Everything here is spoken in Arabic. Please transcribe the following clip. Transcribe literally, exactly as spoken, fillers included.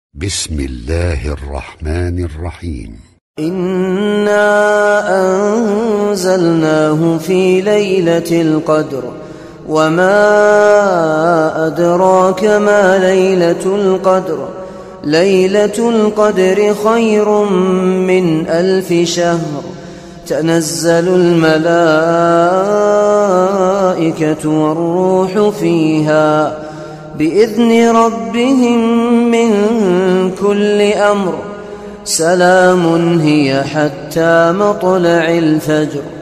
بسم الله الرحمن الرحيم. إنا أنزلناه في ليلة القدر وما أدراك ما ليلة القدر ليلة القدر خير من ألف شهر تنزل الملائكة والروح فيها بإذن ربهم من كل أمر سلام هي حتى مطلع الفجر.